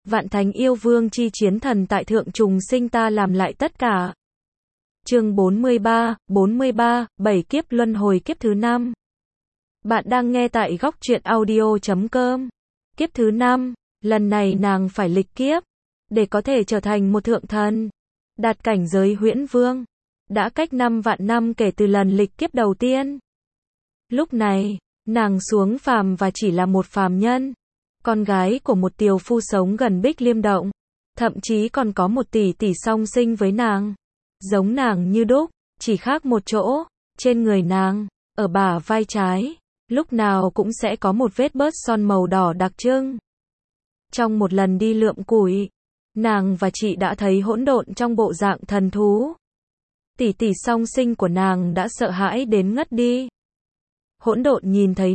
Vạn thánh yêu vương chi chiến thần tại thượng trùng sinh ta làm lại tất cả. Chương 43, 7 kiếp luân hồi kiếp thứ 5. Bạn đang nghe tại góc truyện audio.com. Kiếp thứ 5, lần này nàng phải lịch kiếp, để có thể trở thành một thượng thần, đạt cảnh giới huyễn vương. Đã cách 5 vạn năm kể từ lần lịch kiếp đầu tiên. Lúc này, nàng xuống phàm và chỉ là một phàm nhân, con gái của một tiều phu sống gần Bích Liêm Động, thậm chí còn có một tỷ tỷ song sinh với nàng, giống nàng như đúc, chỉ khác một chỗ, trên người nàng, ở bả vai trái, lúc nào cũng sẽ có một vết bớt son màu đỏ đặc trưng. Trong một lần đi lượm củi, nàng và chị đã thấy hỗn độn trong bộ dạng thần thú. Tỷ tỷ song sinh của nàng đã sợ hãi đến ngất đi. Hỗn độn nhìn thấy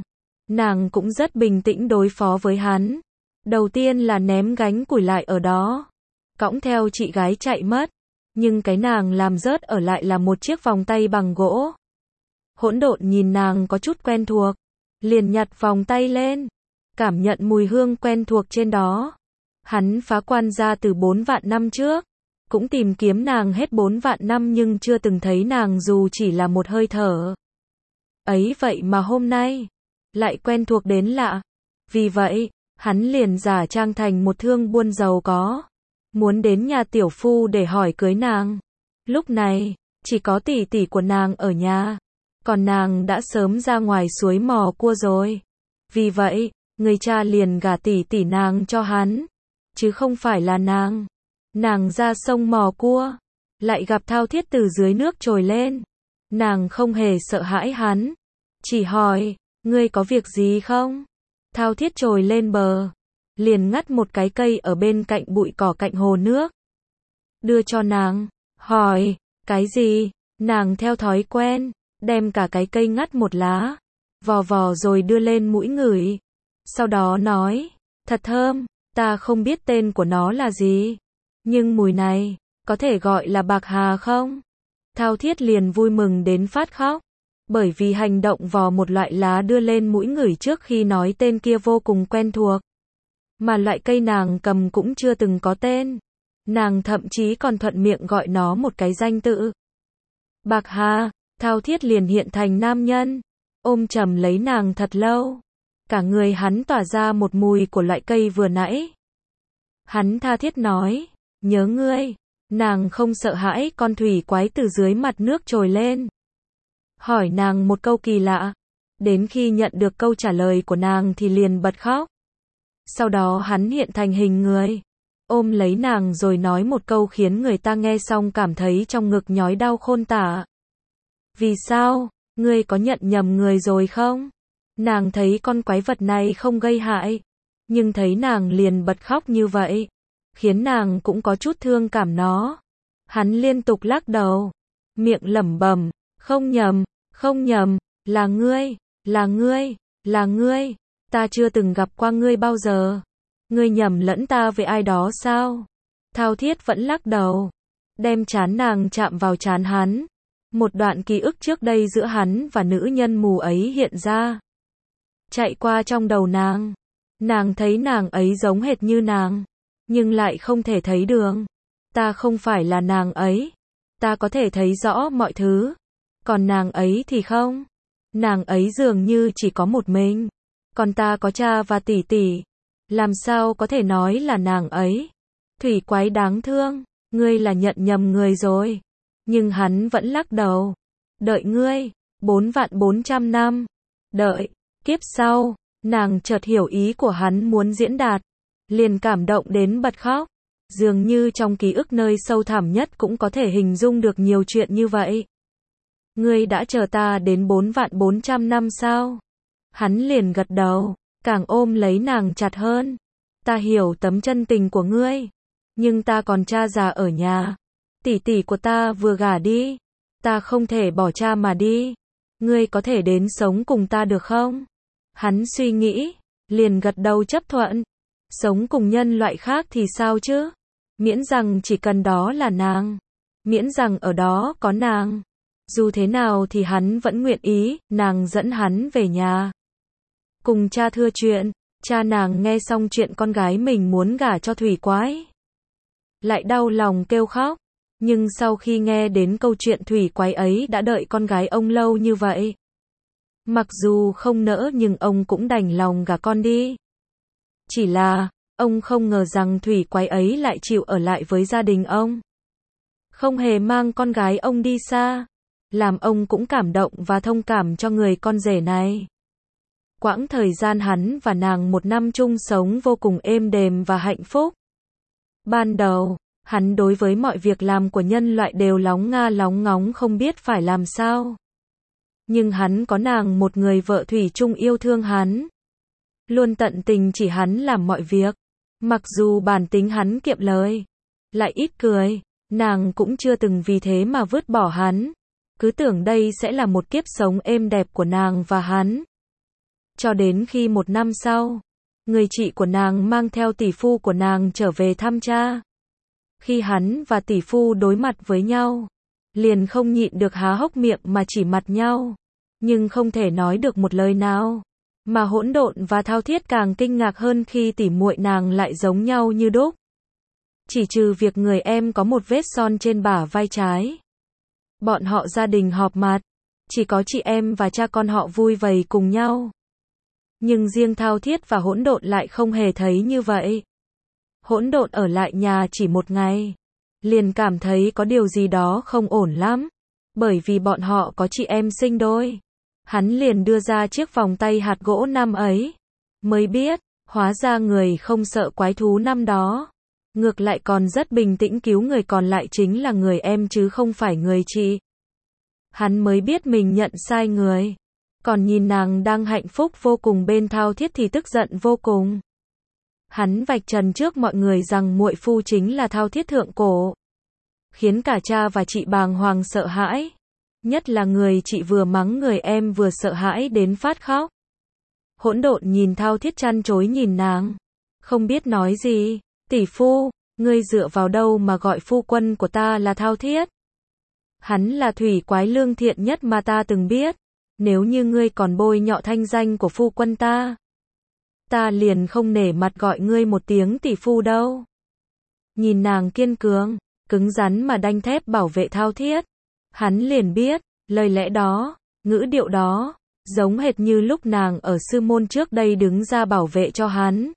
nàng cũng rất bình tĩnh đối phó với hắn. Đầu tiên là ném gánh củi lại ở đó, cõng theo chị gái chạy mất, nhưng cái nàng làm rớt ở lại là một chiếc vòng tay bằng gỗ. Hỗn độn nhìn nàng có chút quen thuộc, liền nhặt vòng tay lên, cảm nhận mùi hương quen thuộc trên đó. Hắn phá quan ra từ 4 vạn năm trước, cũng tìm kiếm nàng hết 4 vạn năm nhưng chưa từng thấy nàng dù chỉ là một hơi thở. Ấy vậy mà hôm nay, lại quen thuộc đến lạ. Vì vậy, hắn liền giả trang thành một thương buôn giàu có, muốn đến nhà tiểu phu để hỏi cưới nàng. Lúc này, chỉ có tỷ tỷ của nàng ở nhà, còn nàng đã sớm ra ngoài suối mò cua rồi. Vì vậy, người cha liền gả tỷ tỷ nàng cho hắn, chứ không phải là nàng. Nàng ra sông mò cua, lại gặp Thao Thiết từ dưới nước trồi lên. Nàng không hề sợ hãi hắn, chỉ hỏi, ngươi có việc gì không? Thao Thiết trồi lên bờ, liền ngắt một cái cây ở bên cạnh bụi cỏ cạnh hồ nước, đưa cho nàng, hỏi, cái gì? Nàng theo thói quen, đem cả cái cây ngắt một lá, vò vò rồi đưa lên mũi ngửi. Sau đó nói, thật thơm, ta không biết tên của nó là gì, nhưng mùi này, có thể gọi là bạc hà không? Thao Thiết liền vui mừng đến phát khóc, bởi vì hành động vò một loại lá đưa lên mũi ngửi trước khi nói tên kia vô cùng quen thuộc. Mà loại cây nàng cầm cũng chưa từng có tên. Nàng thậm chí còn thuận miệng gọi nó một cái danh tự. Bạc hà, Thao Thiết liền hiện thành nam nhân, ôm chầm lấy nàng thật lâu. Cả người hắn tỏa ra một mùi của loại cây vừa nãy. Hắn tha thiết nói, nhớ ngươi. Nàng không sợ hãi con thủy quái từ dưới mặt nước trồi lên, hỏi nàng một câu kỳ lạ. Đến khi nhận được câu trả lời của nàng thì liền bật khóc. Sau đó hắn hiện thành hình người, ôm lấy nàng rồi nói một câu khiến người ta nghe xong cảm thấy trong ngực nhói đau khôn tả. Vì sao? Ngươi có nhận nhầm người rồi không? Nàng thấy con quái vật này không gây hại, nhưng thấy nàng liền bật khóc như vậy, khiến nàng cũng có chút thương cảm nó. Hắn liên tục lắc đầu, miệng lẩm bẩm, không nhầm, là ngươi, là ngươi, ta chưa từng gặp qua ngươi bao giờ. Ngươi nhầm lẫn ta với ai đó sao? Thao Thiết vẫn lắc đầu, đem trán nàng chạm vào trán hắn. Một đoạn ký ức trước đây giữa hắn và nữ nhân mù ấy hiện ra, chạy qua trong đầu nàng. Nàng thấy nàng ấy giống hệt như nàng, nhưng lại không thể thấy đường. Ta không phải là nàng ấy. Ta có thể thấy rõ mọi thứ, còn nàng ấy thì không. Nàng ấy dường như chỉ có một mình, còn ta có cha và tỷ tỷ. Làm sao có thể nói là nàng ấy? Thủy quái đáng thương, ngươi là nhận nhầm người rồi. Nhưng hắn vẫn lắc đầu. Đợi ngươi, 4.400 năm. Đợi, kiếp sau. Nàng chợt hiểu ý của hắn muốn diễn đạt, liền cảm động đến bật khóc. Dường như trong ký ức nơi sâu thẳm nhất cũng có thể hình dung được nhiều chuyện như vậy. Ngươi đã chờ ta đến 4.400 năm sao? Hắn liền gật đầu, càng ôm lấy nàng chặt hơn. Ta hiểu tấm chân tình của ngươi, nhưng ta còn cha già ở nhà. Tỷ tỷ của ta vừa gả đi, ta không thể bỏ cha mà đi. Ngươi có thể đến sống cùng ta được không? Hắn suy nghĩ, liền gật đầu chấp thuận. Sống cùng nhân loại khác thì sao chứ? Miễn rằng chỉ cần đó là nàng, miễn rằng ở đó có nàng. Dù thế nào thì hắn vẫn nguyện ý. Nàng dẫn hắn về nhà, cùng cha thưa chuyện. Cha nàng nghe xong chuyện con gái mình muốn gả cho thủy quái, lại đau lòng kêu khóc. Nhưng sau khi nghe đến câu chuyện thủy quái ấy đã đợi con gái ông lâu như vậy, mặc dù không nỡ nhưng ông cũng đành lòng gả con đi. Chỉ là, ông không ngờ rằng thủy quái ấy lại chịu ở lại với gia đình ông, không hề mang con gái ông đi xa, làm ông cũng cảm động và thông cảm cho người con rể này. Quãng thời gian hắn và nàng một năm chung sống vô cùng êm đềm và hạnh phúc. Ban đầu, hắn đối với mọi việc làm của nhân loại đều lóng nga lóng ngóng không biết phải làm sao. Nhưng hắn có nàng một người vợ thủy chung yêu thương hắn, luôn tận tình chỉ hắn làm mọi việc. Mặc dù bản tính hắn kiệm lời, lại ít cười, nàng cũng chưa từng vì thế mà vứt bỏ hắn, cứ tưởng đây sẽ là một kiếp sống êm đẹp của nàng và hắn. Cho đến khi một năm sau, người chị của nàng mang theo tỷ phu của nàng trở về thăm cha. Khi hắn và tỷ phu đối mặt với nhau, liền không nhịn được há hốc miệng mà chỉ mặt nhau, nhưng không thể nói được một lời nào. Mà Hỗn Độn và Thao Thiết càng kinh ngạc hơn khi tỉ muội nàng lại giống nhau như đúc. Chỉ trừ việc người em có một vết son trên bả vai trái. Bọn họ gia đình họp mặt, chỉ có chị em và cha con họ vui vầy cùng nhau. Nhưng riêng Thao Thiết và Hỗn Độn lại không hề thấy như vậy. Hỗn Độn ở lại nhà chỉ một ngày, liền cảm thấy có điều gì đó không ổn lắm, bởi vì bọn họ có chị em sinh đôi. Hắn liền đưa ra chiếc vòng tay hạt gỗ năm ấy, mới biết, hóa ra người không sợ quái thú năm đó, ngược lại còn rất bình tĩnh cứu người còn lại chính là người em chứ không phải người chị. Hắn mới biết mình nhận sai người, còn nhìn nàng đang hạnh phúc vô cùng bên Thao Thiết thì tức giận vô cùng. Hắn vạch trần trước mọi người rằng muội phu chính là Thao Thiết thượng cổ, khiến cả cha và chị bàng hoàng sợ hãi. Nhất là người chị vừa mắng người em vừa sợ hãi đến phát khóc. Hỗn Độn nhìn Thao Thiết chăn chối nhìn nàng, không biết nói gì. Tỷ phu, ngươi dựa vào đâu mà gọi phu quân của ta là Thao Thiết? Hắn là thủy quái lương thiện nhất mà ta từng biết. Nếu như ngươi còn bôi nhọ thanh danh của phu quân ta liền không nể mặt gọi ngươi một tiếng tỷ phu đâu. Nhìn nàng kiên cường, cứng rắn mà đanh thép bảo vệ Thao Thiết, hắn liền biết, lời lẽ đó, ngữ điệu đó, giống hệt như lúc nàng ở sư môn trước đây đứng ra bảo vệ cho hắn.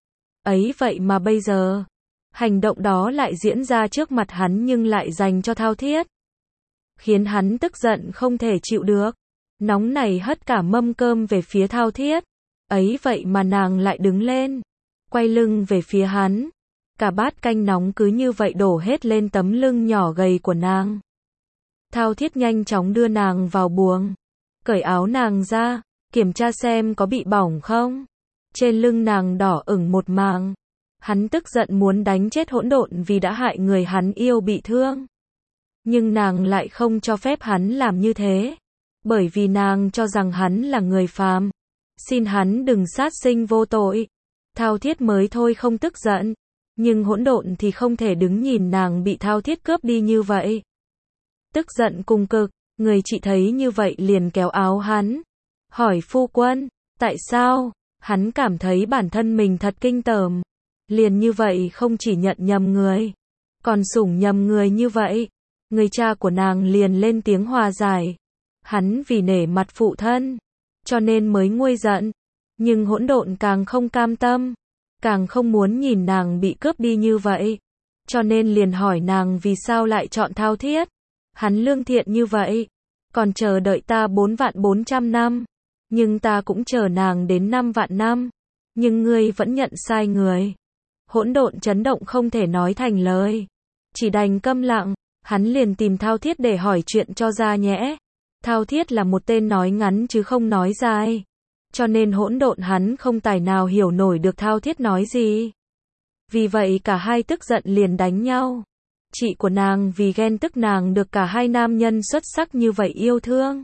Ấy vậy mà bây giờ, hành động đó lại diễn ra trước mặt hắn nhưng lại dành cho Thao Thiết. Khiến hắn tức giận không thể chịu được, nóng này hất cả mâm cơm về phía Thao Thiết. Ấy vậy mà nàng lại đứng lên, quay lưng về phía hắn. Cả bát canh nóng cứ như vậy đổ hết lên tấm lưng nhỏ gầy của nàng. Thao Thiết nhanh chóng đưa nàng vào buồng, cởi áo nàng ra, kiểm tra xem có bị bỏng không. Trên lưng nàng đỏ ửng một mảng. Hắn tức giận muốn đánh chết Hỗn Độn vì đã hại người hắn yêu bị thương. Nhưng nàng lại không cho phép hắn làm như thế, bởi vì nàng cho rằng hắn là người phàm. Xin hắn đừng sát sinh vô tội. Thao Thiết mới thôi không tức giận, nhưng Hỗn Độn thì không thể đứng nhìn nàng bị Thao Thiết cướp đi như vậy. Tức giận cùng cực, người chị thấy như vậy liền kéo áo hắn, hỏi phu quân, tại sao? Hắn cảm thấy bản thân mình thật kinh tởm, liền như vậy không chỉ nhận nhầm người, còn sủng nhầm người như vậy. Người cha của nàng liền lên tiếng hòa giải, hắn vì nể mặt phụ thân, cho nên mới nguôi giận, nhưng Hỗn Độn càng không cam tâm, càng không muốn nhìn nàng bị cướp đi như vậy, cho nên liền hỏi nàng vì sao lại chọn Thao Thiết. Hắn lương thiện như vậy, còn chờ đợi ta 4.400 năm, nhưng ta cũng chờ nàng đến 5 vạn năm, nhưng ngươi vẫn nhận sai người. Hỗn Độn chấn động không thể nói thành lời, chỉ đành câm lặng. Hắn liền tìm Thao Thiết để hỏi chuyện cho ra nhẽ. Thao Thiết là một tên nói ngắn chứ không nói dài, cho nên Hỗn Độn hắn không tài nào hiểu nổi được Thao Thiết nói gì. Vì vậy cả hai tức giận liền đánh nhau. Chị của nàng vì ghen tức nàng được cả hai nam nhân xuất sắc như vậy yêu thương,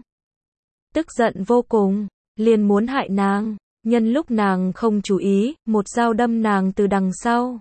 tức giận vô cùng, liền muốn hại nàng. Nhân lúc nàng không chú ý, một dao đâm nàng từ đằng sau.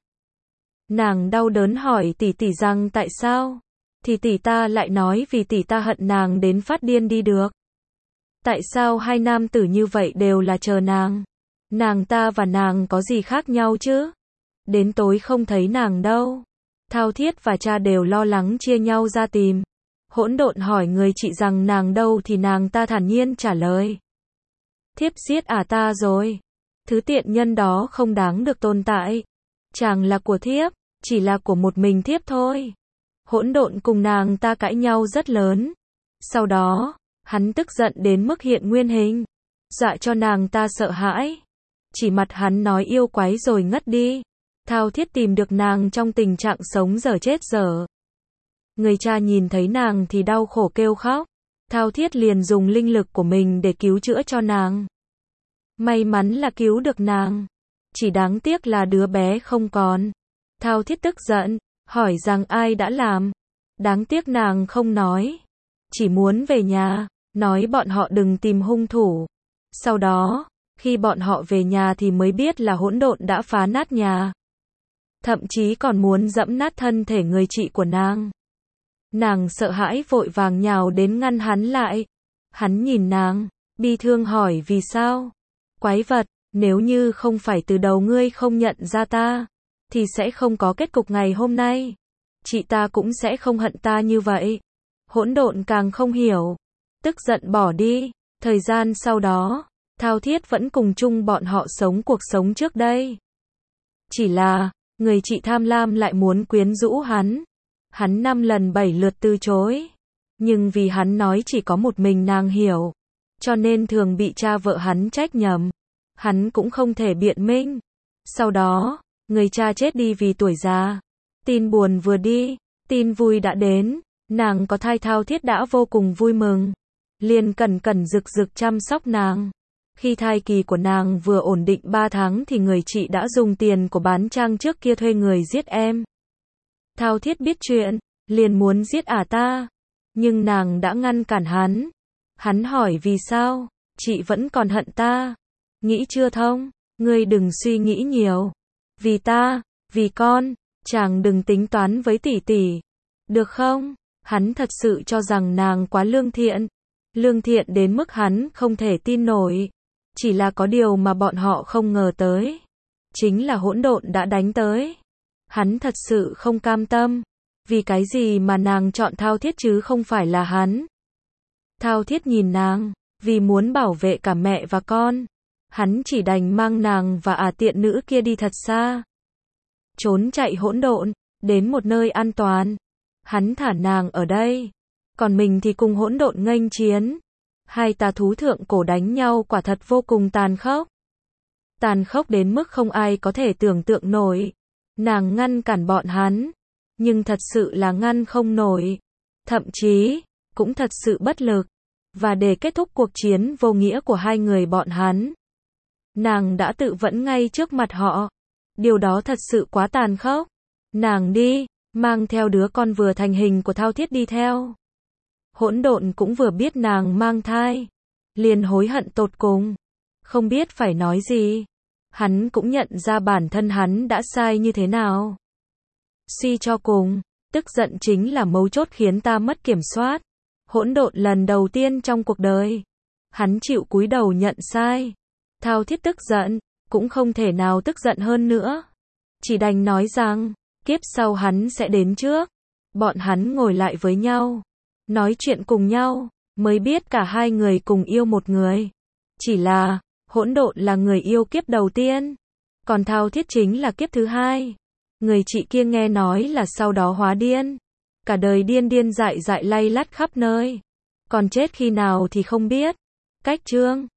Nàng đau đớn hỏi tỷ tỷ rằng tại sao? Thì tỷ ta lại nói vì tỷ ta hận nàng đến phát điên đi được. Tại sao hai nam tử như vậy đều là chờ nàng? Nàng ta và nàng có gì khác nhau chứ? Đến tối không thấy nàng đâu. Thao Thiết và cha đều lo lắng chia nhau ra tìm. Hỗn Độn hỏi người chị rằng nàng đâu thì nàng ta thản nhiên trả lời. Thiếp giết ta rồi. Thứ tiện nhân đó không đáng được tồn tại. Chàng là của thiếp, chỉ là của một mình thiếp thôi. Hỗn Độn cùng nàng ta cãi nhau rất lớn. Sau đó, hắn tức giận đến mức hiện nguyên hình, dọa cho nàng ta sợ hãi. Chỉ mặt hắn nói yêu quái rồi ngất đi. Thao Thiết tìm được nàng trong tình trạng sống dở chết dở. Người cha nhìn thấy nàng thì đau khổ kêu khóc. Thao Thiết liền dùng linh lực của mình để cứu chữa cho nàng. May mắn là cứu được nàng. Chỉ đáng tiếc là đứa bé không còn. Thao Thiết tức giận, hỏi rằng ai đã làm. Đáng tiếc nàng không nói. Chỉ muốn về nhà, nói bọn họ đừng tìm hung thủ. Sau đó, khi bọn họ về nhà thì mới biết là Hỗn Độn đã phá nát nhà. Thậm chí còn muốn dẫm nát thân thể người chị của nàng. Nàng sợ hãi vội vàng nhào đến ngăn hắn lại. Hắn nhìn nàng, bi thương hỏi vì sao? Quái vật, nếu như không phải từ đầu ngươi không nhận ra ta, thì sẽ không có kết cục ngày hôm nay. Chị ta cũng sẽ không hận ta như vậy. Hỗn Độn càng không hiểu. Tức giận bỏ đi. Thời gian sau đó, Thao Thiết vẫn cùng chung bọn họ sống cuộc sống trước đây. Chỉ là, người chị tham lam lại muốn quyến rũ hắn. Hắn 5 lần 7 lượt từ chối. Nhưng vì hắn nói chỉ có một mình nàng hiểu, cho nên thường bị cha vợ hắn trách nhầm. Hắn cũng không thể biện minh. Sau đó, người cha chết đi vì tuổi già. Tin buồn vừa đi, tin vui đã đến. Nàng có thai, Thao Thiết đã vô cùng vui mừng. Liền cẩn cẩn rực rực chăm sóc nàng. Khi thai kỳ của nàng vừa ổn định 3 tháng thì người chị đã dùng tiền của bán trang trước kia thuê người giết em. Thao Thiết biết chuyện, liền muốn giết ta. Nhưng nàng đã ngăn cản hắn. Hắn hỏi vì sao, chị vẫn còn hận ta. Nghĩ chưa thông, ngươi đừng suy nghĩ nhiều. Vì ta, vì con, chàng đừng tính toán với tỷ tỷ. Được không? Hắn thật sự cho rằng nàng quá lương thiện. Lương thiện đến mức hắn không thể tin nổi. Chỉ là có điều mà bọn họ không ngờ tới. Chính là Hỗn Độn đã đánh tới. Hắn thật sự không cam tâm. Vì cái gì mà nàng chọn Thao Thiết chứ không phải là hắn? Thao Thiết nhìn nàng, vì muốn bảo vệ cả mẹ và con. Hắn chỉ đành mang nàng và tiện nữ kia đi thật xa. Trốn chạy Hỗn Độn, đến một nơi an toàn. Hắn thả nàng ở đây. Còn mình thì cùng Hỗn Độn nghênh chiến. Hai tà thú thượng cổ đánh nhau quả thật vô cùng tàn khốc. Tàn khốc đến mức không ai có thể tưởng tượng nổi. Nàng ngăn cản bọn hắn. Nhưng thật sự là ngăn không nổi. Thậm chí, cũng thật sự bất lực. Và để kết thúc cuộc chiến vô nghĩa của hai người bọn hắn, nàng đã tự vẫn ngay trước mặt họ. Điều đó thật sự quá tàn khốc. Nàng đi, mang theo đứa con vừa thành hình của Thao Thiết đi theo. Hỗn Độn cũng vừa biết nàng mang thai, liền hối hận tột cùng. Không biết phải nói gì. Hắn cũng nhận ra bản thân hắn đã sai như thế nào. Suy cho cùng, tức giận chính là mấu chốt khiến ta mất kiểm soát. Hỗn Độn lần đầu tiên trong cuộc đời, hắn chịu cúi đầu nhận sai. Thao Thiết tức giận, cũng không thể nào tức giận hơn nữa. Chỉ đành nói rằng, kiếp sau hắn sẽ đến trước. Bọn hắn ngồi lại với nhau, nói chuyện cùng nhau, mới biết cả hai người cùng yêu một người. Chỉ là, Hỗn Độn là người yêu kiếp đầu tiên, còn Thao Thiết chính là kiếp thứ hai. Người chị kia nghe nói là sau đó hóa điên. Cả đời điên điên dại dại lay lắt khắp nơi. Còn chết khi nào thì không biết. Cách chương